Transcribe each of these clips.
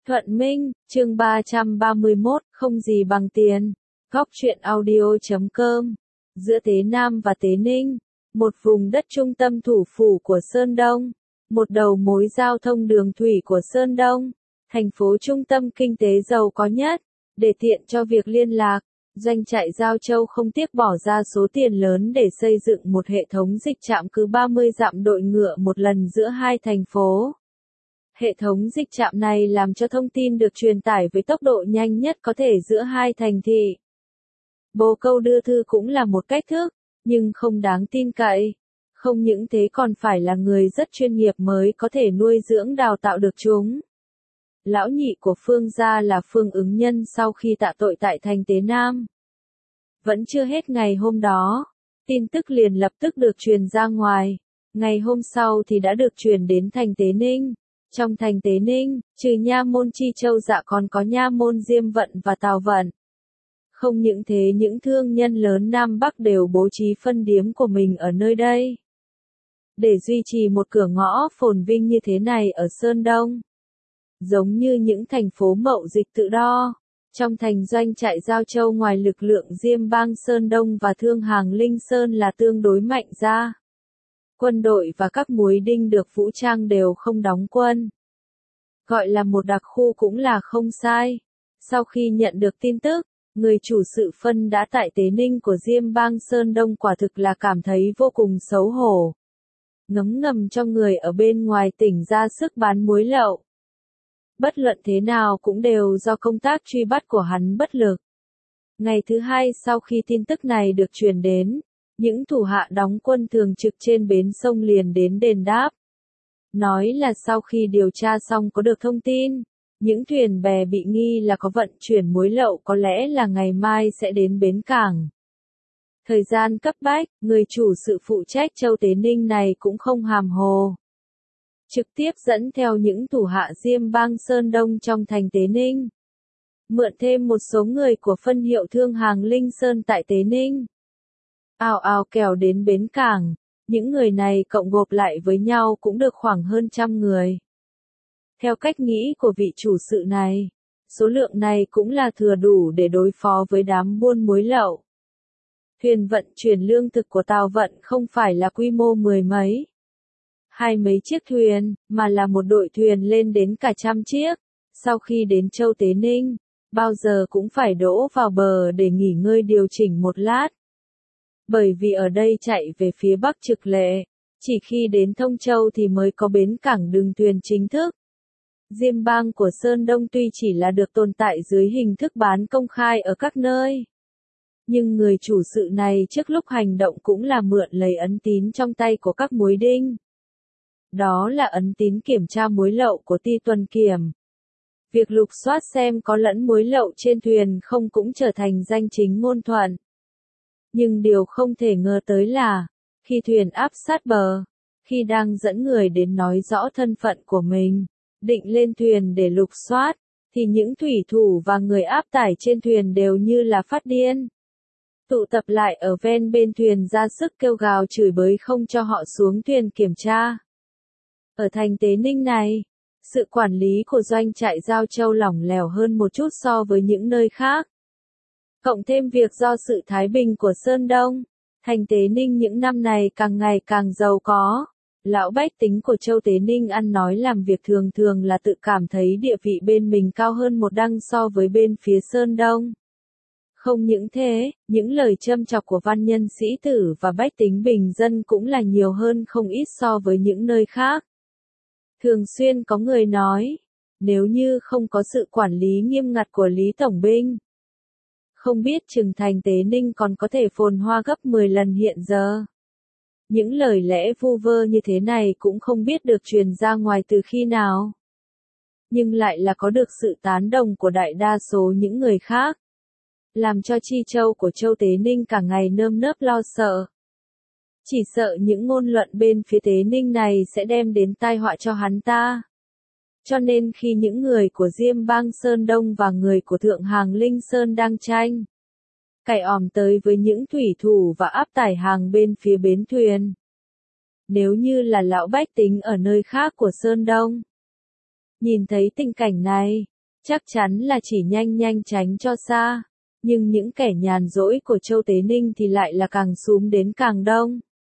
Thuận Minh, chương 331, không gì bằng tiền. Góc truyện audio.com. Giữa Tế Nam và Tế Ninh, một vùng đất trung tâm thủ phủ của Sơn Đông, một đầu mối giao thông đường thủy của Sơn Đông, thành phố trung tâm kinh tế giàu có nhất. Để tiện cho việc liên lạc, doanh trại Giao Châu không tiếc bỏ ra số tiền lớn để xây dựng một hệ thống dịch trạm cứ 30 dặm đội ngựa một lần giữa hai thành phố. Hệ thống dịch trạm này làm cho thông tin được truyền tải với tốc độ nhanh nhất có thể giữa hai thành thị. Bồ câu đưa thư cũng là một cách thức, nhưng không đáng tin cậy. Không những thế còn phải là người rất chuyên nghiệp mới có thể nuôi dưỡng đào tạo được chúng. Lão nhị của Phương gia là Phương Ứng Nhân sau khi tạ tội tại thành Tế Nam. Vẫn chưa hết ngày hôm đó, tin tức liền lập tức được truyền ra ngoài. Ngày hôm sau thì đã được truyền đến thành Tế Ninh. Trong thành Tế Ninh, trừ nha môn Chi Châu Dạ còn có nha môn Diêm Vận và Tào Vận. Không những thế những thương nhân lớn Nam Bắc đều bố trí phân điếm của mình ở nơi đây. Để duy trì một cửa ngõ phồn vinh như thế này ở Sơn Đông. Giống như những thành phố mậu dịch tự do, trong thành doanh trại Giao Châu ngoài lực lượng Diêm Bang Sơn Đông và thương hàng Linh Sơn là tương đối mạnh ra. Quân đội và các muối đinh được vũ trang đều không đóng quân. Gọi là một đặc khu cũng là không sai. Sau khi nhận được tin tức, người chủ sự phân đã tại Tế Ninh của Diêm Bang Sơn Đông quả thực là cảm thấy vô cùng xấu hổ. Ngấm ngầm cho người ở bên ngoài tỉnh ra sức bán muối lậu. Bất luận thế nào cũng đều do công tác truy bắt của hắn bất lực. Ngày thứ hai sau khi tin tức này được truyền đến, những thủ hạ đóng quân thường trực trên bến sông liền đến đền đáp. Nói là sau khi điều tra xong có được thông tin, những thuyền bè bị nghi là có vận chuyển muối lậu có lẽ là ngày mai sẽ đến bến cảng. Thời gian cấp bách, người chủ sự phụ trách Châu Tế Ninh này cũng không hàm hồ. Trực tiếp dẫn theo những thủ hạ Diêm Bang Sơn Đông trong thành Tế Ninh. Mượn thêm một số người của phân hiệu thương hàng Linh Sơn tại Tế Ninh. Ào ào kèo đến bến cảng, những người này cộng gộp lại với nhau cũng được khoảng hơn 100 người. Theo cách nghĩ của vị chủ sự này, số lượng này cũng là thừa đủ để đối phó với đám buôn muối lậu. Thuyền vận chuyển lương thực của Tào Vận không phải là quy mô 10 mấy, 20 mấy chiếc thuyền, mà là một đội thuyền lên đến cả 100 chiếc. Sau khi đến Châu Tế Ninh, bao giờ cũng phải đỗ vào bờ để nghỉ ngơi điều chỉnh một lát. Bởi vì ở đây chạy về phía Bắc trực lệ, chỉ khi đến Thông Châu thì mới có bến cảng đường thuyền chính thức. Diêm Bang của Sơn Đông tuy chỉ là được tồn tại dưới hình thức bán công khai ở các nơi. Nhưng người chủ sự này trước lúc hành động cũng là mượn lấy ấn tín trong tay của các muối đinh. Đó là ấn tín kiểm tra muối lậu của ty tuần kiểm. Việc lục soát xem có lẫn muối lậu trên thuyền không cũng trở thành danh chính ngôn thuận. Nhưng điều không thể ngờ tới là, khi thuyền áp sát bờ, khi đang dẫn người đến nói rõ thân phận của mình, định lên thuyền để lục soát, thì những thủy thủ và người áp tải trên thuyền đều như là phát điên. Tụ tập lại ở ven bên thuyền ra sức kêu gào chửi bới không cho họ xuống thuyền kiểm tra. Ở thành Tế Ninh này, sự quản lý của doanh trại Giao Châu lỏng lẻo hơn một chút so với những nơi khác. Cộng thêm việc do sự thái bình của Sơn Đông, thành Tế Ninh những năm này càng ngày càng giàu có. Lão bách tính của Châu Tế Ninh ăn nói làm việc thường thường là tự cảm thấy địa vị bên mình cao hơn một đăng so với bên phía Sơn Đông. Không những thế, những lời châm chọc của văn nhân sĩ tử và bách tính bình dân cũng là nhiều hơn không ít so với những nơi khác. Thường xuyên có người nói, nếu như không có sự quản lý nghiêm ngặt của Lý Tổng binh, không biết chừng thành Tế Ninh còn có thể phồn hoa gấp 10 lần hiện giờ. Những lời lẽ vu vơ như thế này cũng không biết được truyền ra ngoài từ khi nào. Nhưng lại là có được sự tán đồng của đại đa số những người khác. Làm cho Chi Châu của Châu Tế Ninh cả ngày nơm nớp lo sợ. Chỉ sợ những ngôn luận bên phía Tế Ninh này sẽ đem đến tai họa cho hắn ta. Cho nên khi những người của Diêm Bang Sơn Đông và người của Thượng hàng Linh Sơn đang tranh, cày òm tới với những thủy thủ và áp tải hàng bên phía bến thuyền. Nếu như là lão bách tính ở nơi khác của Sơn Đông, nhìn thấy tình cảnh này, chắc chắn là chỉ nhanh nhanh tránh cho xa. Nhưng những kẻ nhàn rỗi của Châu Tế Ninh thì lại là càng xúm đến càng đông.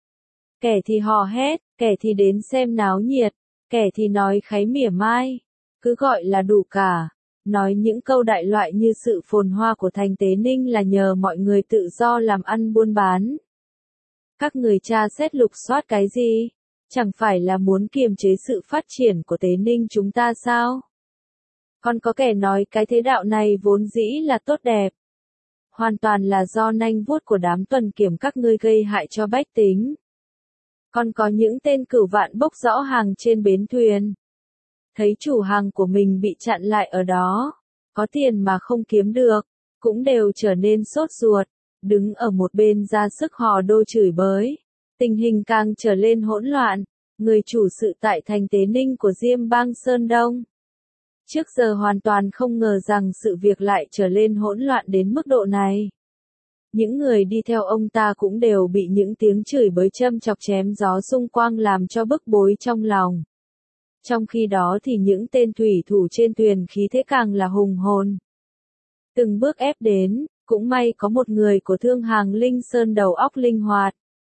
Kẻ thì hò hét, kẻ thì đến xem náo nhiệt, kẻ thì nói kháy mỉa mai, cứ gọi là đủ cả. Nói những câu đại loại như sự phồn hoa của thành Tế Ninh là nhờ mọi người tự do làm ăn buôn bán. Các người tra xét lục soát cái gì? Chẳng phải là muốn kiềm chế sự phát triển của Tế Ninh chúng ta sao? Còn có kẻ nói cái thế đạo này vốn dĩ là tốt đẹp. Hoàn toàn là do nanh vuốt của đám tuần kiểm các ngươi gây hại cho bách tính. Còn có những tên cửu vạn bốc rõ hàng trên bến thuyền. Thấy chủ hàng của mình bị chặn lại ở đó, có tiền mà không kiếm được, cũng đều trở nên sốt ruột, đứng ở một bên ra sức hò đô chửi bới. Tình hình càng trở lên hỗn loạn, người chủ sự tại thành Tế Ninh của Diêm Bang Sơn Đông. Trước giờ hoàn toàn không ngờ rằng sự việc lại trở lên hỗn loạn đến mức độ này. Những người đi theo ông ta cũng đều bị những tiếng chửi bới châm chọc chém gió xung quanh làm cho bức bối trong lòng. Trong khi đó thì những tên thủy thủ trên thuyền khí thế càng là hùng hồn. Từng bước ép đến, cũng may có một người của thương hàng Linh Sơn đầu óc linh hoạt.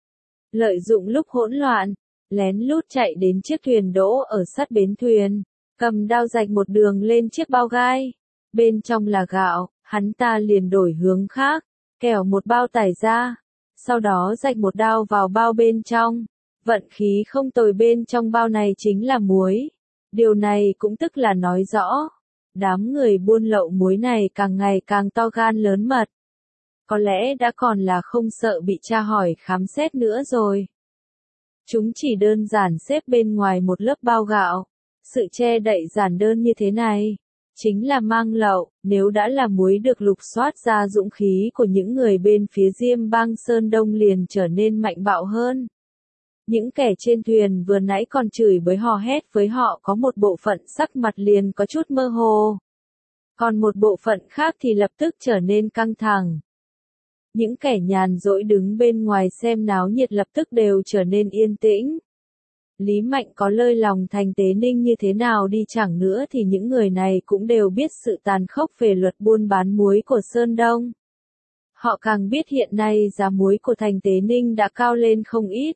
Lợi dụng lúc hỗn loạn, lén lút chạy đến chiếc thuyền đỗ ở sát bến thuyền, cầm đao rạch một đường lên chiếc bao gai. Bên trong là gạo, hắn ta liền đổi hướng khác, kẻo một bao tải ra, sau đó rạch một đao vào bao bên trong. Vận khí không tồi bên trong bao này chính là muối. Điều này cũng tức là nói rõ, đám người buôn lậu muối này càng ngày càng to gan lớn mật. Có lẽ đã còn là không sợ bị tra hỏi khám xét nữa rồi. Chúng chỉ đơn giản xếp bên ngoài một lớp bao gạo. Sự che đậy giản đơn như thế này, chính là mang lậu. Nếu đã là muối được lục soát ra, dũng khí của những người bên phía Diêm Bang Sơn Đông liền trở nên mạnh bạo hơn. Những kẻ trên thuyền vừa nãy còn chửi bới hò hét với họ có một bộ phận sắc mặt liền có chút mơ hồ. Còn một bộ phận khác thì lập tức trở nên căng thẳng. Những kẻ nhàn rỗi đứng bên ngoài xem náo nhiệt lập tức đều trở nên yên tĩnh. Lý Mạnh có lơi lòng thành Tế Ninh như thế nào đi chẳng nữa thì những người này cũng đều biết sự tàn khốc về luật buôn bán muối của Sơn Đông. Họ càng biết hiện nay giá muối của thành Tế Ninh đã cao lên không ít.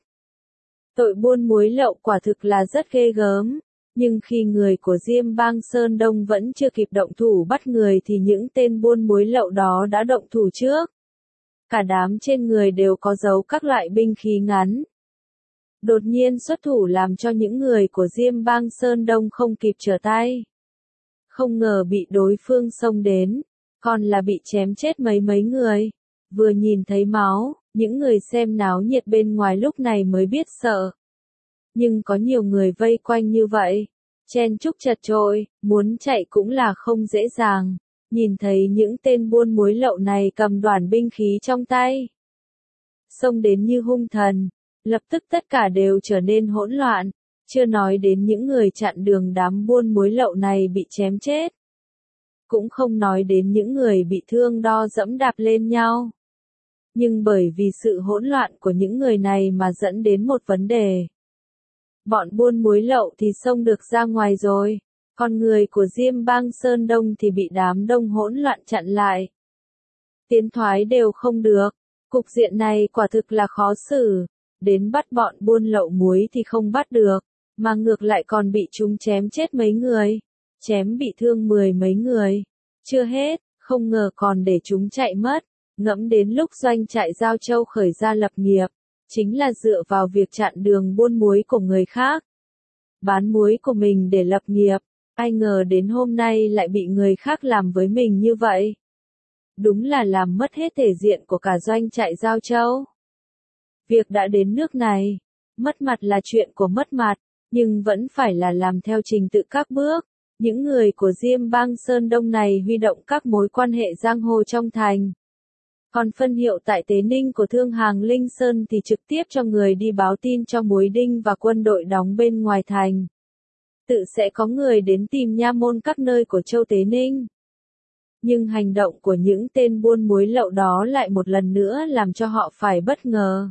Tội buôn muối lậu quả thực là rất ghê gớm, nhưng khi người của Diêm Bang Sơn Đông vẫn chưa kịp động thủ bắt người thì những tên buôn muối lậu đó đã động thủ trước. Cả đám trên người đều có dấu các loại binh khí ngắn. Đột nhiên xuất thủ làm cho những người của Diêm Bang Sơn Đông không kịp trở tay. Không ngờ bị đối phương xông đến, còn là bị chém chết mấy người. Vừa nhìn thấy máu, những người xem náo nhiệt bên ngoài lúc này mới biết sợ. Nhưng có nhiều người vây quanh như vậy, chen chúc chật chội, muốn chạy cũng là không dễ dàng. Nhìn thấy những tên buôn muối lậu này cầm đoản binh khí trong tay, xông đến như hung thần, lập tức tất cả đều trở nên hỗn loạn, chưa nói đến những người chặn đường đám buôn muối lậu này bị chém chết. Cũng không nói đến những người bị thương đo dẫm đạp lên nhau. Nhưng bởi vì sự hỗn loạn của những người này mà dẫn đến một vấn đề. Bọn buôn muối lậu thì xông được ra ngoài rồi, còn người của Diêm Bang Sơn Đông thì bị đám đông hỗn loạn chặn lại. Tiến thoái đều không được, cục diện này quả thực là khó xử, đến bắt bọn buôn lậu muối thì không bắt được, mà ngược lại còn bị chúng chém chết mấy người, chém bị thương mấy người. Chưa hết, không ngờ còn để chúng chạy mất. Ngẫm đến lúc doanh trại Giao Châu khởi ra lập nghiệp, chính là dựa vào việc chặn đường buôn muối của người khác. Bán muối của mình để lập nghiệp, ai ngờ đến hôm nay lại bị người khác làm với mình như vậy. Đúng là làm mất hết thể diện của cả doanh trại Giao Châu. Việc đã đến nước này, mất mặt là chuyện của mất mặt, nhưng vẫn phải là làm theo trình tự các bước. Những người của Diêm Bang Sơn Đông này huy động các mối quan hệ giang hồ trong thành. Còn phân hiệu tại Tế Ninh của thương hàng Linh Sơn thì trực tiếp cho người đi báo tin cho Muối Đinh và quân đội đóng bên ngoài thành. Tự sẽ có người đến tìm nha môn các nơi của châu Tế Ninh. Nhưng hành động của những tên buôn muối lậu đó lại một lần nữa làm cho họ phải bất ngờ.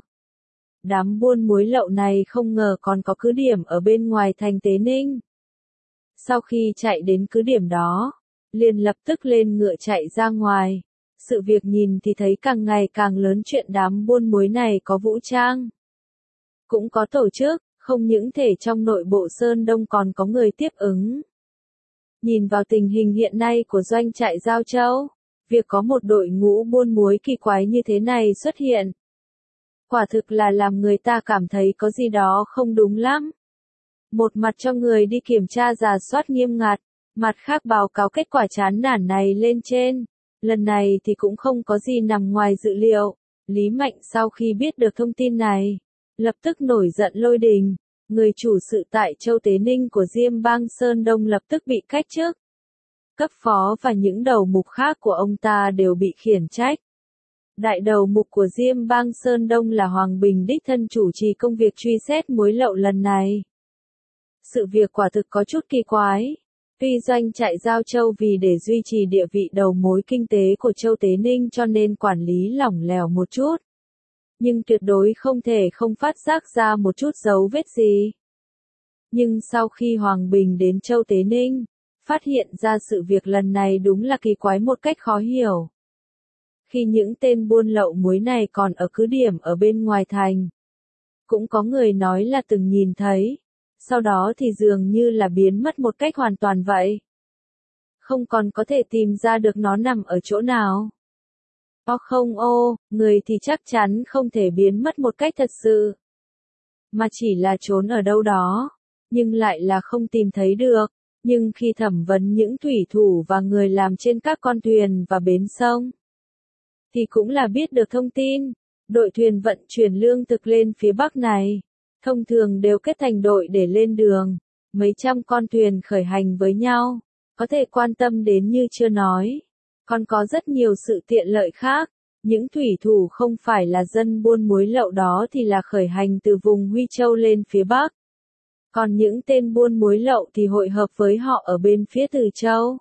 Đám buôn muối lậu này không ngờ còn có cứ điểm ở bên ngoài thành Tế Ninh. Sau khi chạy đến cứ điểm đó, liền lập tức lên ngựa chạy ra ngoài. Sự việc nhìn thì thấy càng ngày càng lớn, chuyện đám buôn muối này có vũ trang, cũng có tổ chức, không những thể trong nội bộ Sơn Đông còn có người tiếp ứng. Nhìn vào tình hình hiện nay của doanh trại Giao Châu, việc có một đội ngũ buôn muối kỳ quái như thế này xuất hiện, quả thực là làm người ta cảm thấy có gì đó không đúng lắm. Một mặt cho người đi kiểm tra rà soát nghiêm ngặt, mặt khác báo cáo kết quả chán nản này lên trên. Lần này thì cũng không có gì nằm ngoài dự liệu. Lý Mạnh sau khi biết được thông tin này, lập tức nổi giận lôi đình. Người chủ sự tại Châu Tế Ninh của Diêm Bang Sơn Đông lập tức bị cách chức. Cấp phó và những đầu mục khác của ông ta đều bị khiển trách. Đại đầu mục của Diêm Bang Sơn Đông là Hoàng Bình đích thân chủ trì công việc truy xét muối lậu lần này. Sự việc quả thực có chút kỳ quái. Tuy doanh trại Giao Châu vì để duy trì địa vị đầu mối kinh tế của Châu Tế Ninh cho nên quản lý lỏng lẻo một chút, nhưng tuyệt đối không thể không phát giác ra một chút dấu vết gì. Nhưng sau khi Hoàng Bình đến Châu Tế Ninh, phát hiện ra sự việc lần này đúng là kỳ quái một cách khó hiểu. Khi những tên buôn lậu muối này còn ở cứ điểm ở bên ngoài thành, cũng có người nói là từng nhìn thấy, sau đó thì dường như là biến mất một cách hoàn toàn vậy. Không còn có thể tìm ra được nó nằm ở chỗ nào. Không người thì chắc chắn không thể biến mất một cách thật sự, mà chỉ là trốn ở đâu đó, nhưng lại là không tìm thấy được. Nhưng khi thẩm vấn những thủy thủ và người làm trên các con thuyền và bến sông, thì cũng là biết được thông tin. Đội thuyền vận chuyển lương thực lên phía Bắc này, thông thường đều kết thành đội để lên đường. Mấy trăm con thuyền khởi hành với nhau, có thể quan tâm đến như chưa nói. Còn có rất nhiều sự tiện lợi khác. Những thủy thủ không phải là dân buôn muối lậu đó thì là khởi hành từ vùng Huy Châu lên phía Bắc. Còn những tên buôn muối lậu thì hội hợp với họ ở bên phía Từ Châu.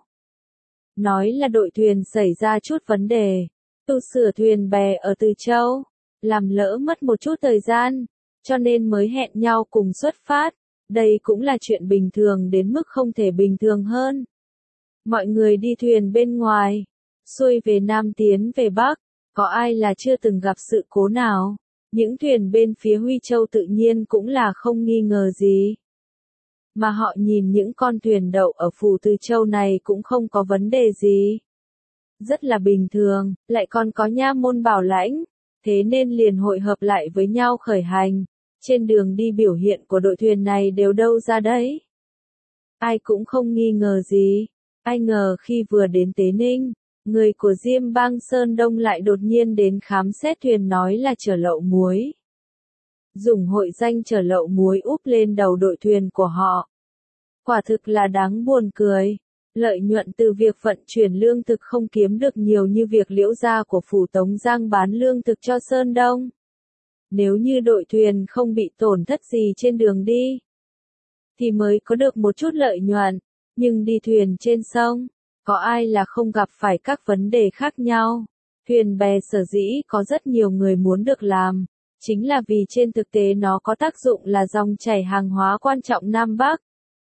Nói là đội thuyền xảy ra chút vấn đề, tu sửa thuyền bè ở Từ Châu, làm lỡ mất một chút thời gian, cho nên mới hẹn nhau cùng xuất phát. Đây cũng là chuyện bình thường đến mức không thể bình thường hơn. Mọi người đi thuyền bên ngoài, xuôi về Nam tiến về Bắc, có ai là chưa từng gặp sự cố nào. Những thuyền bên phía Huy Châu tự nhiên cũng là không nghi ngờ gì. Mà họ nhìn những con thuyền đậu ở phủ Từ Châu này cũng không có vấn đề gì. Rất là bình thường, lại còn có nha môn bảo lãnh, thế nên liền hội hợp lại với nhau khởi hành. Trên đường đi biểu hiện của đội thuyền này đều đâu ra đấy. Ai cũng không nghi ngờ gì. Ai ngờ khi vừa đến Tế Ninh, người của Diêm Bang Sơn Đông lại đột nhiên đến khám xét thuyền nói là chở lậu muối. Dùng hội danh chở lậu muối úp lên đầu đội thuyền của họ. Quả thực là đáng buồn cười. Lợi nhuận từ việc vận chuyển lương thực không kiếm được nhiều như việc Liễu gia của phủ Tống Giang bán lương thực cho Sơn Đông. Nếu như đội thuyền không bị tổn thất gì trên đường đi, thì mới có được một chút lợi nhuận. Nhưng đi thuyền trên sông, có ai là không gặp phải các vấn đề khác nhau. Thuyền bè sở dĩ có rất nhiều người muốn được làm, chính là vì trên thực tế nó có tác dụng là dòng chảy hàng hóa quan trọng Nam Bắc.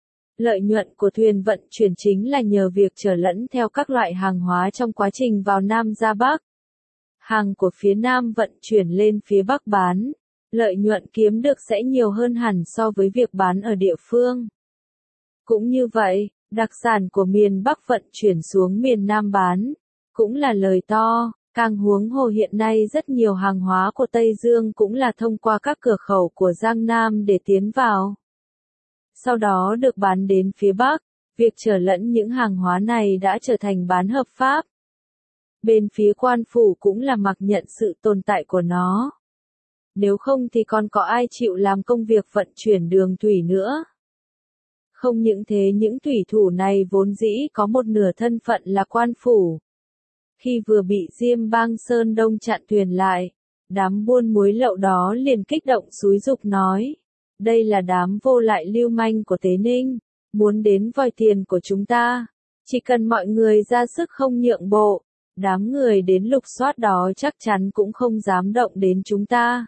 Lợi nhuận của thuyền vận chuyển chính là nhờ việc chở lẫn theo các loại hàng hóa trong quá trình vào Nam ra Bắc. Hàng của phía Nam vận chuyển lên phía Bắc bán, lợi nhuận kiếm được sẽ nhiều hơn hẳn so với việc bán ở địa phương. Cũng như vậy, đặc sản của miền Bắc vận chuyển xuống miền Nam bán, cũng là lời to. Càng huống hồ hiện nay rất nhiều hàng hóa của Tây Dương cũng là thông qua các cửa khẩu của Giang Nam để tiến vào. Sau đó được bán đến phía Bắc, việc chở lẫn những hàng hóa này đã trở thành bán hợp pháp. Bên phía quan phủ cũng là mặc nhận sự tồn tại của nó. Nếu không thì còn có ai chịu làm công việc vận chuyển đường thủy nữa. Không những thế, những thủy thủ này vốn dĩ có một nửa thân phận là quan phủ. Khi vừa bị Diêm Bang Sơn Đông chặn thuyền lại, đám buôn muối lậu đó liền kích động xúi giục nói. Đây là đám vô lại lưu manh của Tế Ninh, muốn đến vòi tiền của chúng ta. Chỉ cần mọi người ra sức không nhượng bộ, đám người đến lục soát đó chắc chắn cũng không dám động đến chúng ta.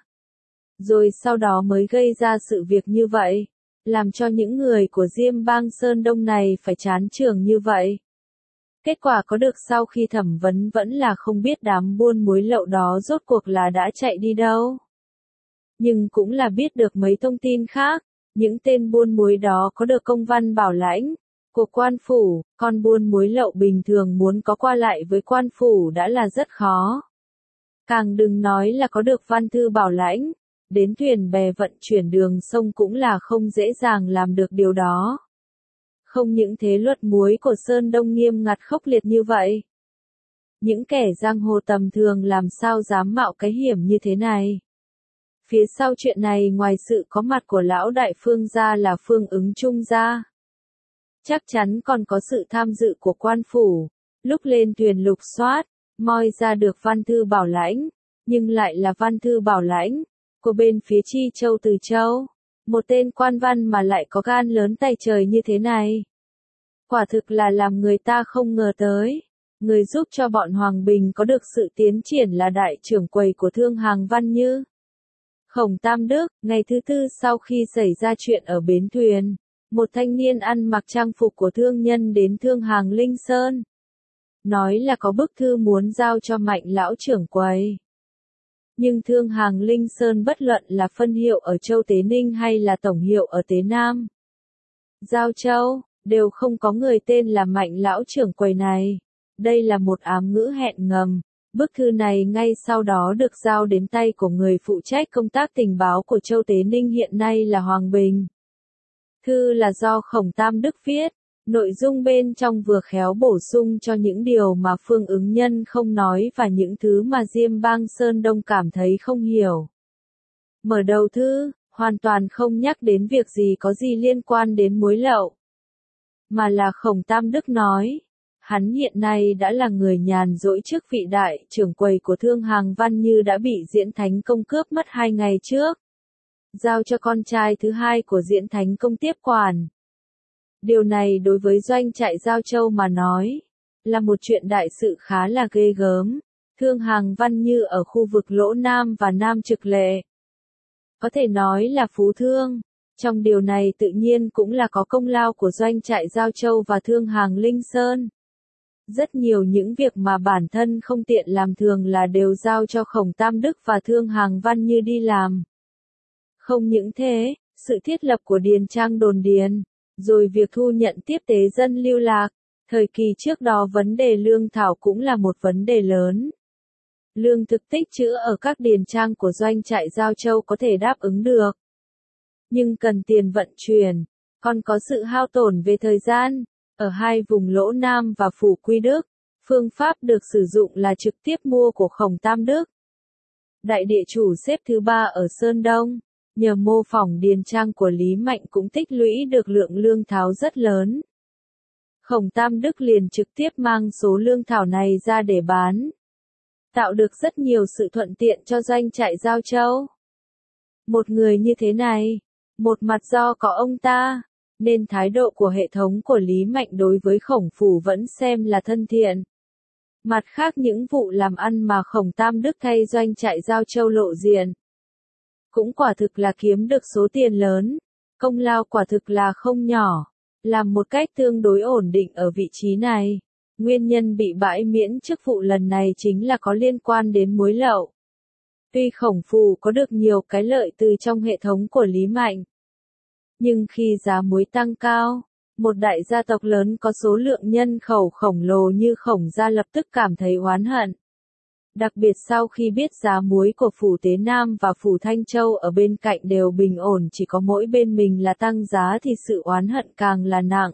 Rồi sau đó mới gây ra sự việc như vậy, làm cho những người của Diêm Bang Sơn Đông này phải chán chường như vậy. Kết quả có được sau khi thẩm vấn vẫn là không biết đám buôn muối lậu đó rốt cuộc là đã chạy đi đâu. Nhưng cũng là biết được mấy thông tin khác, những tên buôn muối đó có được công văn bảo lãnh của quan phủ, con buôn muối lậu bình thường muốn có qua lại với quan phủ đã là rất khó. Càng đừng nói là có được văn thư bảo lãnh, đến thuyền bè vận chuyển đường sông cũng là không dễ dàng làm được điều đó. Không những thế luật muối của Sơn Đông nghiêm ngặt khốc liệt như vậy. Những kẻ giang hồ tầm thường làm sao dám mạo cái hiểm như thế này. Phía sau chuyện này ngoài sự có mặt của lão đại Phương gia là Phương Ứng Trung gia, chắc chắn còn có sự tham dự của quan phủ, lúc lên thuyền lục soát, moi ra được văn thư bảo lãnh, nhưng lại là văn thư bảo lãnh của bên phía Chi Châu Từ Châu. Một tên quan văn mà lại có gan lớn tay trời như thế này. Quả thực là làm người ta không ngờ tới. Người giúp cho bọn Hoàng Bình có được sự tiến triển là đại trưởng quầy của thương hàng Văn Như, Khổng Tam Đức. Ngày thứ tư sau khi xảy ra chuyện ở bến thuyền, một thanh niên ăn mặc trang phục của thương nhân đến thương hàng Linh Sơn. Nói là có bức thư muốn giao cho Mạnh lão trưởng quầy. Nhưng thương hàng Linh Sơn bất luận là phân hiệu ở Châu Tế Ninh hay là tổng hiệu ở Tế Nam, Giao Châu, đều không có người tên là Mạnh lão trưởng quầy này. Đây là một ám ngữ hẹn ngầm. Bức thư này ngay sau đó được giao đến tay của người phụ trách công tác tình báo của Châu Tế Ninh hiện nay là Hoàng Bình. Thư là do Khổng Tam Đức viết. Nội dung bên trong vừa khéo bổ sung cho những điều mà Phương Ứng Nhân không nói và những thứ mà Diêm Bang Sơn Đông cảm thấy không hiểu. Mở đầu thư, hoàn toàn không nhắc đến việc gì có gì liên quan đến muối lậu. Mà là Khổng Tam Đức nói, hắn hiện nay đã là người nhàn rỗi trước vị đại trưởng quầy của thương hàng Văn Như đã bị Diễn Thánh Công cướp mất 2 ngày trước. Giao cho con trai thứ hai của Diễn Thánh Công tiếp quản. Điều này đối với doanh trại Giao Châu mà nói, là một chuyện đại sự khá là ghê gớm. Thương hàng Văn Như ở khu vực Lỗ Nam và Nam Trực Lệ, có thể nói là phú thương. Trong điều này tự nhiên cũng là có công lao của doanh trại Giao Châu và thương hàng Linh Sơn. Rất nhiều những việc mà bản thân không tiện làm thường là đều giao cho Khổng Tam Đức và thương hàng Văn Như đi làm. Không những thế, sự thiết lập của điền trang đồn điền, rồi việc thu nhận tiếp tế dân lưu lạc, thời kỳ trước đó vấn đề lương thảo cũng là một vấn đề lớn. Lương thực tích trữ ở các điền trang của doanh trại Giao Châu có thể đáp ứng được, nhưng cần tiền vận chuyển, còn có sự hao tổn về thời gian. Ở hai vùng Lỗ Nam và Phủ Quy Đức, phương pháp được sử dụng là trực tiếp mua của Khổng Tam Đức, đại địa chủ xếp thứ 3 ở Sơn Đông. Nhờ mô phỏng điền trang của Lý Mạnh cũng tích lũy được lượng lương thảo rất lớn. Khổng Tam Đức liền trực tiếp mang số lương thảo này ra để bán, tạo được rất nhiều sự thuận tiện cho doanh trại Giao Châu. Một người như thế này, một mặt do có ông ta, nên thái độ của hệ thống của Lý Mạnh đối với Khổng phủ vẫn xem là thân thiện. Mặt khác những vụ làm ăn mà Khổng Tam Đức thay doanh trại Giao Châu lộ diện, cũng quả thực là kiếm được số tiền lớn, công lao quả thực là không nhỏ, làm một cách tương đối ổn định ở vị trí này. Nguyên nhân bị bãi miễn chức vụ lần này chính là có liên quan đến muối lậu. Tuy Khổng phủ có được nhiều cái lợi từ trong hệ thống của Lý Mạnh, nhưng khi giá muối tăng cao, một đại gia tộc lớn có số lượng nhân khẩu khổng lồ như Khổng gia lập tức cảm thấy oán hận. Đặc biệt sau khi biết giá muối của Phủ Tế Nam và Phủ Thanh Châu ở bên cạnh đều bình ổn, chỉ có mỗi bên mình là tăng giá thì sự oán hận càng là nặng.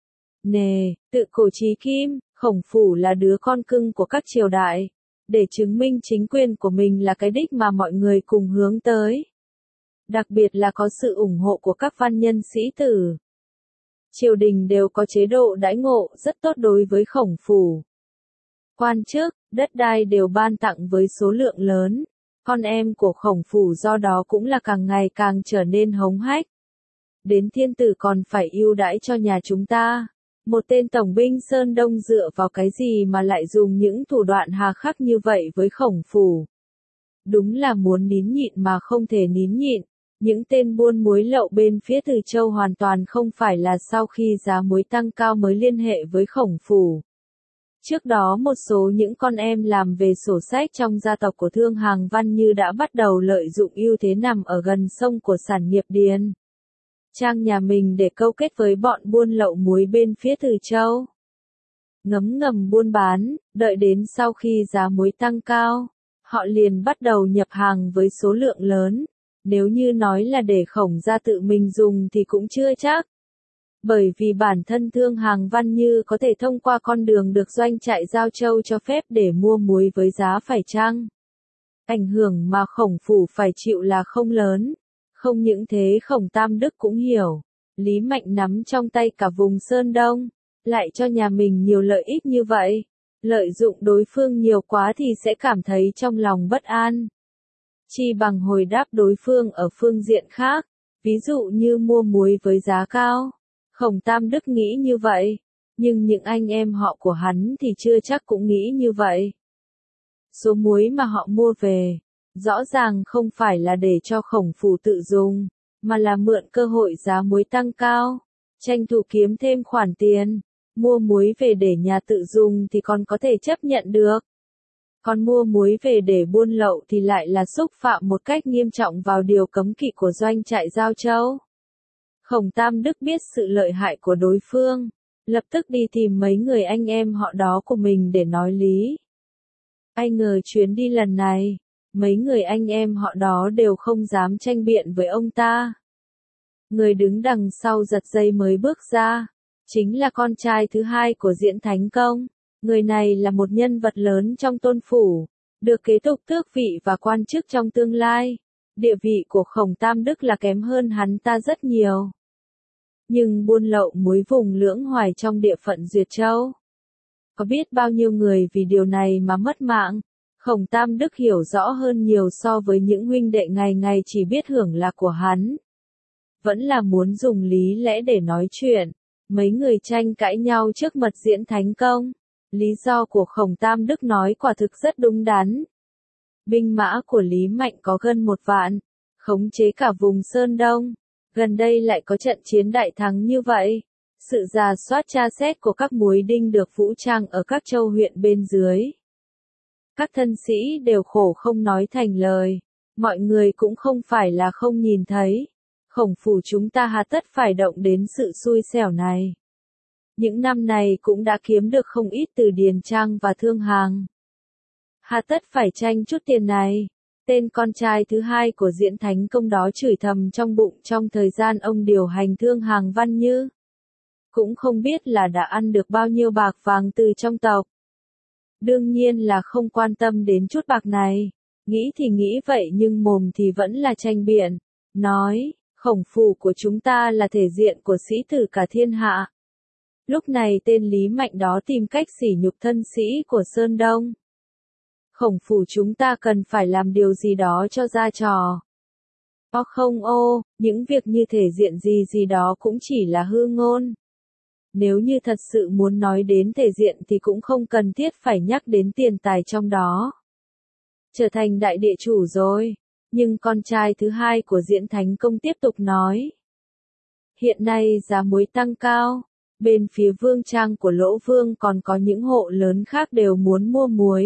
Tự cổ chí kim, Khổng phủ là đứa con cưng của các triều đại, để chứng minh chính quyền của mình là cái đích mà mọi người cùng hướng tới. Đặc biệt là có sự ủng hộ của các văn nhân sĩ tử. Triều đình đều có chế độ đãi ngộ rất tốt đối với Khổng phủ. Quan chức, đất đai đều ban tặng với số lượng lớn. Con em của Khổng phủ do đó cũng là càng ngày càng trở nên hống hách. Đến thiên tử còn phải ưu đãi cho nhà chúng ta. Một tên tổng binh Sơn Đông dựa vào cái gì mà lại dùng những thủ đoạn hà khắc như vậy với Khổng phủ? Đúng là muốn nín nhịn mà không thể nín nhịn. Những tên buôn muối lậu bên phía Từ Châu hoàn toàn không phải là sau khi giá muối tăng cao mới liên hệ với Khổng phủ. Trước đó một số những con em làm về sổ sách trong gia tộc của Thương Hàng Văn Như đã bắt đầu lợi dụng ưu thế nằm ở gần sông của sản nghiệp Điền Trang nhà mình để câu kết với bọn buôn lậu muối bên phía Từ Châu. Ngấm ngầm buôn bán, đợi đến sau khi giá muối tăng cao, họ liền bắt đầu nhập hàng với số lượng lớn. Nếu như nói là để Khổng gia tự mình dùng thì cũng chưa chắc. Bởi vì bản thân Thương Hàng Văn Như có thể thông qua con đường được doanh trại Giao Châu cho phép để mua muối với giá phải chăng. Ảnh hưởng mà Khổng phủ phải chịu là không lớn. Không những thế Khổng Tam Đức cũng hiểu, Lý Mạnh nắm trong tay cả vùng Sơn Đông, lại cho nhà mình nhiều lợi ích như vậy. Lợi dụng đối phương nhiều quá thì sẽ cảm thấy trong lòng bất an. Chi bằng hồi đáp đối phương ở phương diện khác, ví dụ như mua muối với giá cao. Khổng Tam Đức nghĩ như vậy, nhưng những anh em họ của hắn thì chưa chắc cũng nghĩ như vậy. Số muối mà họ mua về, rõ ràng không phải là để cho Khổng phủ tự dùng, mà là mượn cơ hội giá muối tăng cao, tranh thủ kiếm thêm khoản tiền. Mua muối về để nhà tự dùng thì còn có thể chấp nhận được. Còn mua muối về để buôn lậu thì lại là xúc phạm một cách nghiêm trọng vào điều cấm kỵ của doanh trại Giao Châu. Khổng Tam Đức biết sự lợi hại của đối phương, lập tức đi tìm mấy người anh em họ đó của mình để nói lý. Ai ngờ chuyến đi lần này, mấy người anh em họ đó đều không dám tranh biện với ông ta. Người đứng đằng sau giật dây mới bước ra, chính là con trai thứ hai của Diễn Thánh Công. Người này là một nhân vật lớn trong Tôn phủ, được kế tục tước vị và quan chức trong tương lai. Địa vị của Khổng Tam Đức là kém hơn hắn ta rất nhiều. Nhưng buôn lậu muối vùng Lưỡng Hoài trong địa phận Duyệt Châu, có biết bao nhiêu người vì điều này mà mất mạng. Khổng Tam Đức hiểu rõ hơn nhiều so với những huynh đệ ngày ngày chỉ biết hưởng lạc của hắn. Vẫn là muốn dùng lý lẽ để nói chuyện. Mấy người tranh cãi nhau trước mặt Diễn Thánh Công. Lý do của Khổng Tam Đức nói quả thực rất đúng đắn. Binh mã của Lý Mạnh có gần 1 vạn, khống chế cả vùng Sơn Đông. Gần đây lại có trận chiến đại thắng như vậy. Sự rà soát tra xét của các muối đinh được vũ trang ở các châu huyện bên dưới. Các thân sĩ đều khổ không nói thành lời. Mọi người cũng không phải là không nhìn thấy. Khổng phủ chúng ta hà tất phải động đến sự xui xẻo này. Những năm này cũng đã kiếm được không ít từ Điền Trang và Thương Hàng. Hà tất phải tranh chút tiền này. Tên con trai thứ hai của Diễn Thánh Công đó chửi thầm trong bụng trong thời gian ông điều hành Thương Hàng Văn Như. Cũng không biết là đã ăn được bao nhiêu bạc vàng từ trong tộc. Đương nhiên là không quan tâm đến chút bạc này. Nghĩ thì nghĩ vậy nhưng mồm thì vẫn là tranh biện. Nói, Khổng phủ của chúng ta là thể diện của sĩ tử cả thiên hạ. Lúc này tên Lý Mạnh đó tìm cách sỉ nhục thân sĩ của Sơn Đông. Khổng phủ chúng ta cần phải làm điều gì đó cho ra trò. Không những việc như thể diện gì đó cũng chỉ là hư ngôn. Nếu như thật sự muốn nói đến thể diện thì cũng không cần thiết phải nhắc đến tiền tài trong đó. Trở thành đại địa chủ rồi. Nhưng con trai thứ hai của Diễn Thánh Công tiếp tục nói. Hiện nay giá muối tăng cao. Bên phía Vương Trang của Lỗ Vương còn có những hộ lớn khác đều muốn mua muối.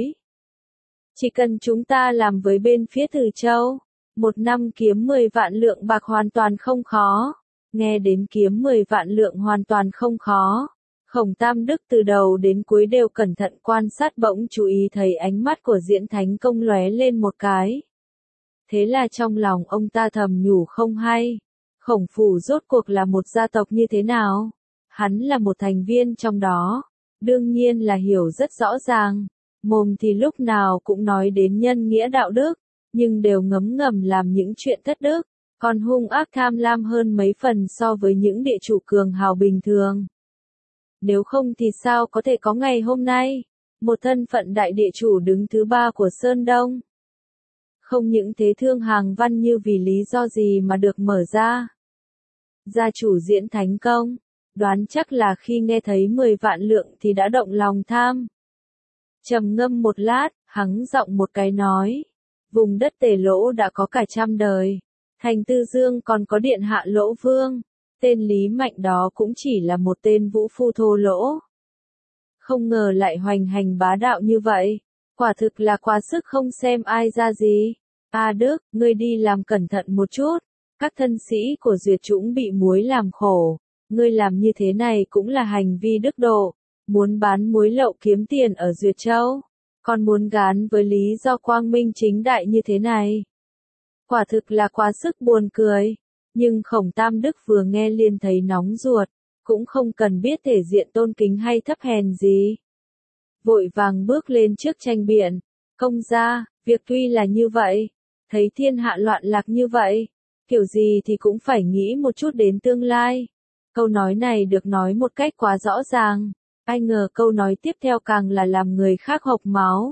Chỉ cần chúng ta làm với bên phía Từ Châu, 1 năm kiếm 10 vạn lượng bạc hoàn toàn không khó. Nghe đến kiếm 10 vạn lượng hoàn toàn không khó. Khổng Tam Đức từ đầu đến cuối đều cẩn thận quan sát, bỗng chú ý thấy ánh mắt của Diễn Thánh Công lóe lên một cái. Thế là trong lòng ông ta thầm nhủ không hay. Khổng phủ rốt cuộc là một gia tộc như thế nào? Hắn là một thành viên trong đó. Đương nhiên là hiểu rất rõ ràng. Mồm thì lúc nào cũng nói đến nhân nghĩa đạo đức, nhưng đều ngấm ngầm làm những chuyện thất đức, còn hung ác tham lam hơn mấy phần so với những địa chủ cường hào bình thường. Nếu không thì sao có thể có ngày hôm nay, một thân phận đại địa chủ đứng thứ 3 của Sơn Đông. Không những thế Thương Hàng Văn Như vì lý do gì mà được mở ra. Gia chủ Diễn Thánh Công, đoán chắc là khi nghe thấy 10 vạn lượng thì đã động lòng tham. Trầm ngâm một lát, hắng giọng một cái nói. Vùng đất Tề Lỗ đã có cả 100 đời. Thành Tư Dương còn có điện hạ Lỗ Vương. Tên Lý Mạnh đó cũng chỉ là một tên vũ phu thô lỗ. Không ngờ lại hoành hành bá đạo như vậy. Quả thực là quá sức không xem ai ra gì. A Đức, ngươi đi làm cẩn thận một chút. Các thân sĩ của Duyệt Trũng bị muối làm khổ. Ngươi làm như thế này cũng là hành vi đức độ. Muốn bán muối lậu kiếm tiền ở Duyệt Châu. Còn muốn gán với lý do quang minh chính đại như thế này. Quả thực là quá sức buồn cười. Nhưng Khổng Tam Đức vừa nghe liền thấy nóng ruột. Cũng không cần biết thể diện tôn kính hay thấp hèn gì. Vội vàng bước lên trước tranh biện. Công gia, việc tuy là như vậy. Thấy thiên hạ loạn lạc như vậy. Kiểu gì thì cũng phải nghĩ một chút đến tương lai. Câu nói này được nói một cách quá rõ ràng. Ai ngờ câu nói tiếp theo càng là làm người khác hộc máu.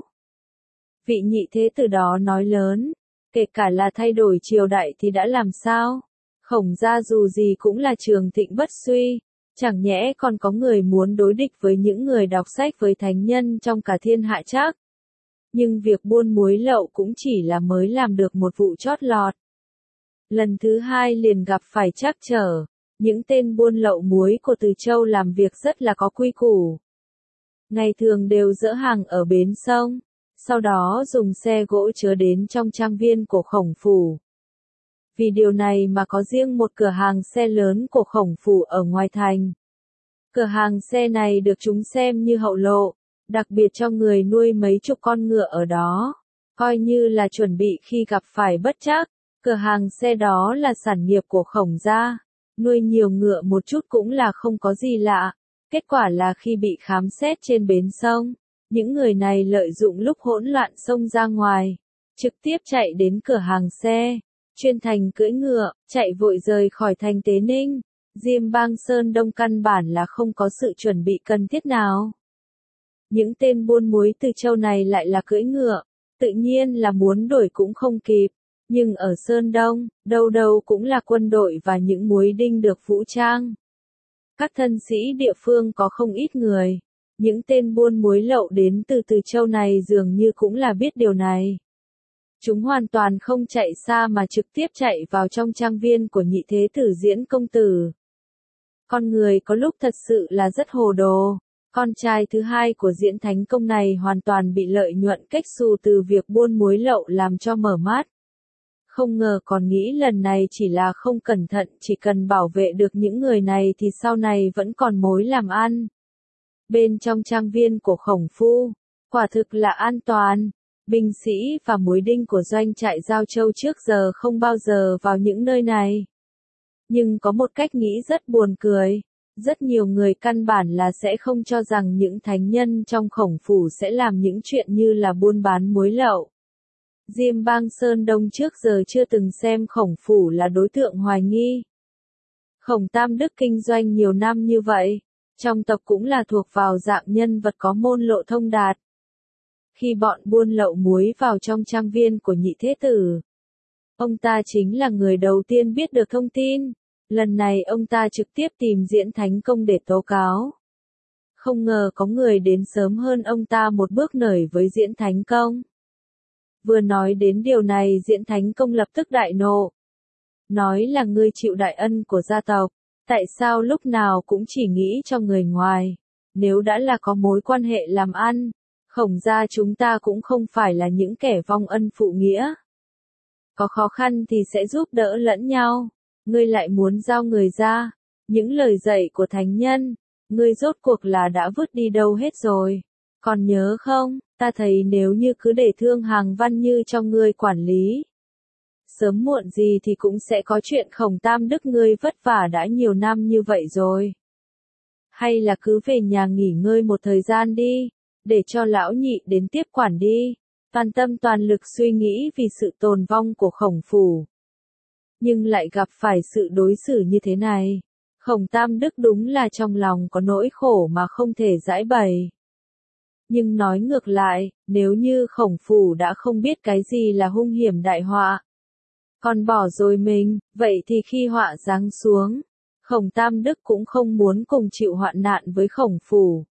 Vị nhị thế tử đó nói lớn. Kể cả là thay đổi triều đại thì đã làm sao? Khổng gia dù gì cũng là trường thịnh bất suy. Chẳng nhẽ còn có người muốn đối địch với những người đọc sách với thánh nhân trong cả thiên hạ chắc. Nhưng việc buôn muối lậu cũng chỉ là mới làm được một vụ chót lọt. Lần thứ hai liền gặp phải trắc trở. Những tên buôn lậu muối của Từ Châu làm việc rất là có quy củ. Ngày thường đều dỡ hàng ở bến sông, sau đó dùng xe gỗ chứa đến trong trang viên của Khổng phủ. Vì điều này mà có riêng một cửa hàng xe lớn của Khổng phủ ở ngoài thành. Cửa hàng xe này được chúng xem như hậu lộ, đặc biệt cho người nuôi mấy chục con ngựa ở đó, coi như là chuẩn bị khi gặp phải bất trắc. Cửa hàng xe đó là sản nghiệp của Khổng gia, nuôi nhiều ngựa một chút cũng là không có gì lạ. Kết quả là khi bị khám xét trên bến sông, những người này lợi dụng lúc hỗn loạn xông ra ngoài, trực tiếp chạy đến cửa hàng xe, chuyên thành cưỡi ngựa, chạy vội rời khỏi thành Tế Ninh. Diêm Bang Sơn Đông căn bản là không có sự chuẩn bị cần thiết nào. Những tên buôn muối Từ Châu này lại là cưỡi ngựa, tự nhiên là muốn đuổi cũng không kịp. Nhưng ở Sơn Đông, đâu đâu cũng là quân đội và những muối đinh được vũ trang. Các thân sĩ địa phương có không ít người. Những tên buôn muối lậu đến từ Từ Châu này dường như cũng là biết điều này. Chúng hoàn toàn không chạy xa mà trực tiếp chạy vào trong trang viên của nhị thế tử Diễn công tử. Con người có lúc thật sự là rất hồ đồ. Con trai thứ hai của Diễn Thánh Công này hoàn toàn bị lợi nhuận cách xù từ việc buôn muối lậu làm cho mở mắt. Không ngờ còn nghĩ lần này chỉ là không cẩn thận, chỉ cần bảo vệ được những người này thì sau này vẫn còn mối làm ăn. Bên trong trang viên của Khổng phu, quả thực là an toàn. Binh sĩ và muối đinh của doanh trại Giao Châu trước giờ không bao giờ vào những nơi này. Nhưng có một cách nghĩ rất buồn cười. Rất nhiều người căn bản là sẽ không cho rằng những thánh nhân trong Khổng phủ sẽ làm những chuyện như là buôn bán muối lậu. Diêm Bang Sơn Đông trước giờ chưa từng xem Khổng phủ là đối tượng hoài nghi. Khổng Tam Đức kinh doanh nhiều năm như vậy, trong tộc cũng là thuộc vào dạng nhân vật có môn lộ thông đạt. Khi bọn buôn lậu muối vào trong trang viên của nhị thế tử, ông ta chính là người đầu tiên biết được thông tin. Lần này ông ta trực tiếp tìm Diễn Thánh Công để tố cáo. Không ngờ có người đến sớm hơn ông ta một bước nổi với Diễn Thánh Công. Vừa nói đến điều này Diễn Thánh Công lập tức đại nộ. Nói là ngươi chịu đại ân của gia tộc, tại sao lúc nào cũng chỉ nghĩ cho người ngoài. Nếu đã là có mối quan hệ làm ăn, Khổng gia chúng ta cũng không phải là những kẻ vong ân phụ nghĩa. Có khó khăn thì sẽ giúp đỡ lẫn nhau. Ngươi lại muốn giao người ra. Những lời dạy của thánh nhân, ngươi rốt cuộc là đã vứt đi đâu hết rồi. Còn nhớ không, ta thấy nếu như cứ để Thương Hàng Văn Như cho ngươi quản lý, sớm muộn gì thì cũng sẽ có chuyện Khổng Tam Đức ngươi vất vả đã nhiều năm như vậy rồi. Hay là cứ về nhà nghỉ ngơi một thời gian đi, để cho lão nhị đến tiếp quản đi, toàn tâm toàn lực suy nghĩ vì sự tồn vong của Khổng phủ. Nhưng lại gặp phải sự đối xử như thế này, Khổng Tam Đức đúng là trong lòng có nỗi khổ mà không thể giãi bày. Nhưng nói ngược lại, nếu như Khổng phủ đã không biết cái gì là hung hiểm đại họa, còn bỏ rồi mình, vậy thì khi họa giáng xuống, Khổng Tam Đức cũng không muốn cùng chịu hoạn nạn với Khổng phủ.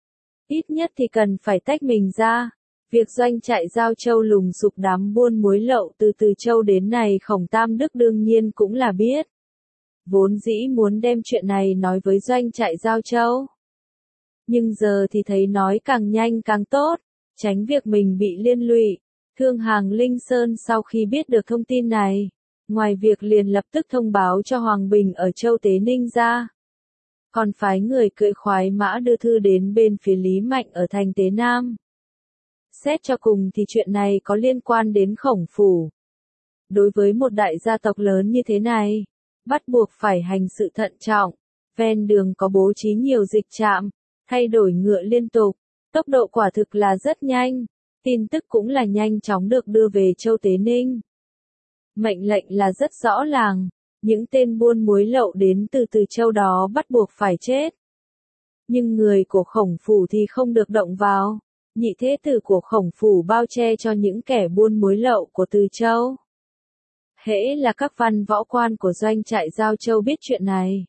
Ít nhất thì cần phải tách mình ra. Việc doanh trại Giao Châu lùng sục đám buôn muối lậu từ Từ Châu đến này Khổng Tam Đức đương nhiên cũng là biết. Vốn dĩ muốn đem chuyện này nói với doanh trại Giao Châu. nhưng giờ thì thấy nói càng nhanh càng tốt, tránh việc mình bị liên lụy. Thương Hàng Linh Sơn sau khi biết được thông tin này, ngoài việc liền lập tức thông báo cho Hoàng Bình ở Châu Tế Ninh ra, còn phái người cưỡi khoái mã đưa thư đến bên phía Lý Mạnh ở thành Tế Nam. Xét cho cùng thì chuyện này có liên quan đến Khổng Phủ. Đối với một đại gia tộc lớn như thế này, bắt buộc phải hành sự thận trọng, ven đường có bố trí nhiều dịch trạm, thay đổi ngựa liên tục, tốc độ quả thực là rất nhanh, tin tức cũng là nhanh chóng được đưa về Châu Tế Ninh. Mệnh lệnh là rất rõ ràng, những tên buôn muối lậu đến từ châu đó bắt buộc phải chết. Nhưng người của Khổng Phủ thì không được động vào, nhị thế tử của Khổng Phủ bao che cho những kẻ buôn muối lậu của Từ Châu. Hễ là các văn võ quan của doanh trại Giao Châu biết chuyện này,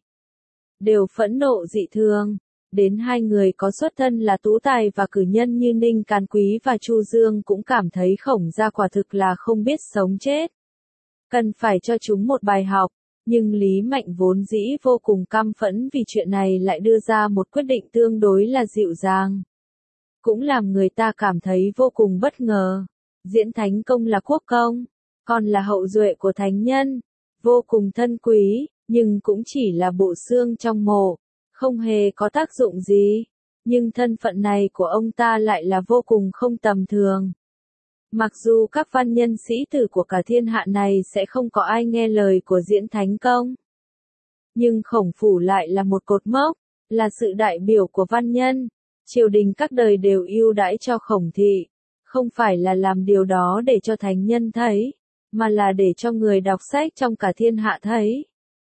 đều phẫn nộ dị thường. Đến hai người có xuất thân là tú tài và cử nhân như Ninh Càn Quý và Chu Dương cũng cảm thấy Khổng gia quả thực là không biết sống chết. Cần phải cho chúng một bài học, nhưng Lý Mạnh vốn dĩ vô cùng căm phẫn vì chuyện này lại đưa ra một quyết định tương đối là dịu dàng. Cũng làm người ta cảm thấy vô cùng bất ngờ. Diễn Thánh Công là quốc công, còn là hậu duệ của thánh nhân, vô cùng thân quý, nhưng cũng chỉ là bộ xương trong mộ, không hề có tác dụng gì. Nhưng thân phận này của ông ta lại là vô cùng không tầm thường. Mặc dù các văn nhân sĩ tử của cả thiên hạ này sẽ không có ai nghe lời của Diễn Thánh Công, nhưng Khổng Phủ lại là một cột mốc, là sự đại biểu của văn nhân. Triều đình các đời đều ưu đãi cho Khổng thị, không phải là làm điều đó để cho thánh nhân thấy, mà là để cho người đọc sách trong cả thiên hạ thấy.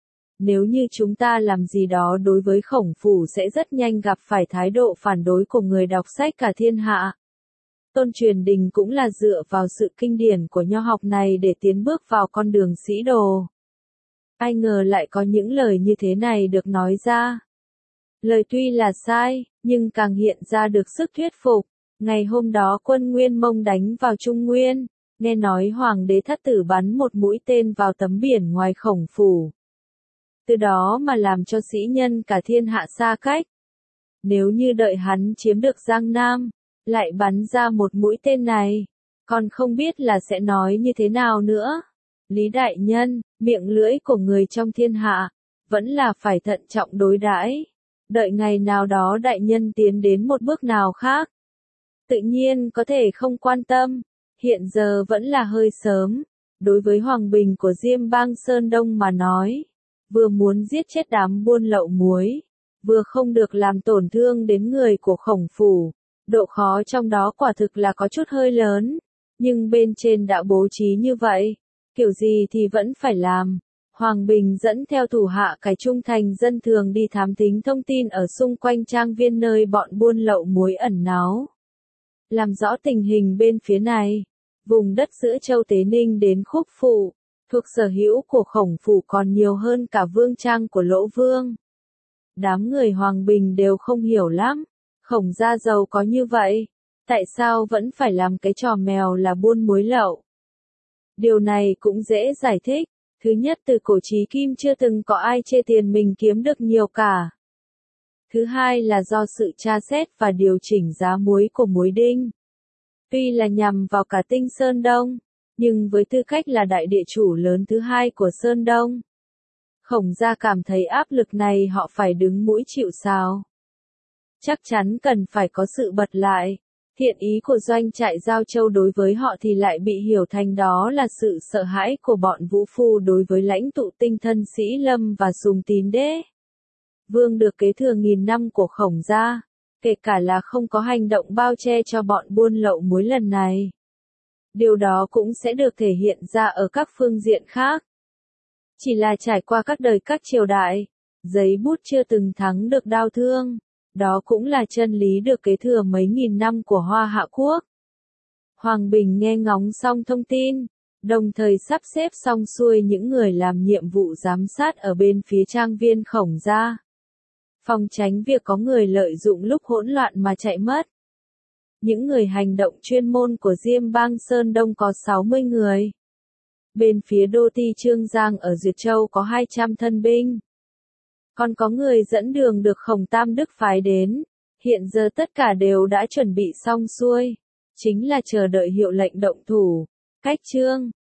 Nếu như chúng ta làm gì đó đối với Khổng Phủ sẽ rất nhanh gặp phải thái độ phản đối của người đọc sách cả thiên hạ. Tôn Truyền Đình cũng là dựa vào sự kinh điển của nho học này để tiến bước vào con đường sĩ đồ. Ai ngờ lại có những lời như thế này được nói ra. Lời tuy là sai, nhưng càng hiện ra được sức thuyết phục. Ngày hôm đó quân Nguyên Mông đánh vào Trung Nguyên, nghe nói Hoàng đế Thất Tử bắn một mũi tên vào tấm biển ngoài Khổng Phủ. Từ đó mà làm cho sĩ nhân cả thiên hạ xa cách. Nếu như đợi hắn chiếm được Giang Nam, lại bắn ra một mũi tên này, còn không biết là sẽ nói như thế nào nữa. Lý đại nhân, miệng lưỡi của người trong thiên hạ, vẫn là phải thận trọng đối đãi. Đợi ngày nào đó đại nhân tiến đến một bước nào khác, tự nhiên có thể không quan tâm, hiện giờ vẫn là hơi sớm. Đối với Hoàng Bình của Diêm Bang Sơn Đông mà nói, vừa muốn giết chết đám buôn lậu muối, vừa không được làm tổn thương đến người của Khổng Phủ. Độ khó trong đó quả thực là có chút hơi lớn, nhưng bên trên đã bố trí như vậy, kiểu gì thì vẫn phải làm. Hoàng Bình dẫn theo thủ hạ cải trung thành dân thường đi thám thính thông tin ở xung quanh trang viên nơi bọn buôn lậu muối ẩn náu. Làm rõ tình hình bên phía này, vùng đất giữa Châu Tế Ninh đến Khúc Phụ, thuộc sở hữu của Khổng Phủ còn nhiều hơn cả vương trang của Lỗ Vương. Đám người Hoàng Bình đều không hiểu lắm. Khổng gia giàu có như vậy, tại sao vẫn phải làm cái trò mèo là buôn muối lậu? Điều này cũng dễ giải thích. Thứ nhất, từ cổ chí kim chưa từng có ai chê tiền mình kiếm được nhiều cả. Thứ hai là do sự tra xét và điều chỉnh giá muối của muối đinh. Tuy là nhằm vào cả Tinh Sơn Đông, nhưng với tư cách là đại địa chủ lớn thứ hai của Sơn Đông, Khổng gia cảm thấy áp lực này họ phải đứng mũi chịu sào. Chắc chắn cần phải có sự bật lại. Thiện ý của doanh trại Giao Châu đối với họ thì lại bị hiểu thành đó là sự sợ hãi của bọn vũ phu đối với lãnh tụ tinh thân Sĩ Lâm và Sùng Tín Đế. Vương được kế thừa nghìn năm của Khổng gia, kể cả là không có hành động bao che cho bọn buôn lậu muối lần này. Điều đó cũng sẽ được thể hiện ra ở các phương diện khác. Chỉ là trải qua các đời các triều đại, giấy bút chưa từng thắng được đao thương. Đó cũng là chân lý được kế thừa mấy nghìn năm của Hoa Hạ Quốc. Hoàng Bình nghe ngóng xong thông tin, đồng thời sắp xếp xong xuôi những người làm nhiệm vụ giám sát ở bên phía trang viên Khổng gia, phòng tránh việc có người lợi dụng lúc hỗn loạn mà chạy mất. Những người hành động chuyên môn của Diêm Bang Sơn Đông có 60 người. Bên phía đô ty Trương Giang ở Duyệt Châu có 200 thân binh. Còn có người dẫn đường được Khổng Tam Đức phái đến, Hiện giờ tất cả đều đã chuẩn bị xong xuôi, chính là chờ đợi hiệu lệnh động thủ. Cách chương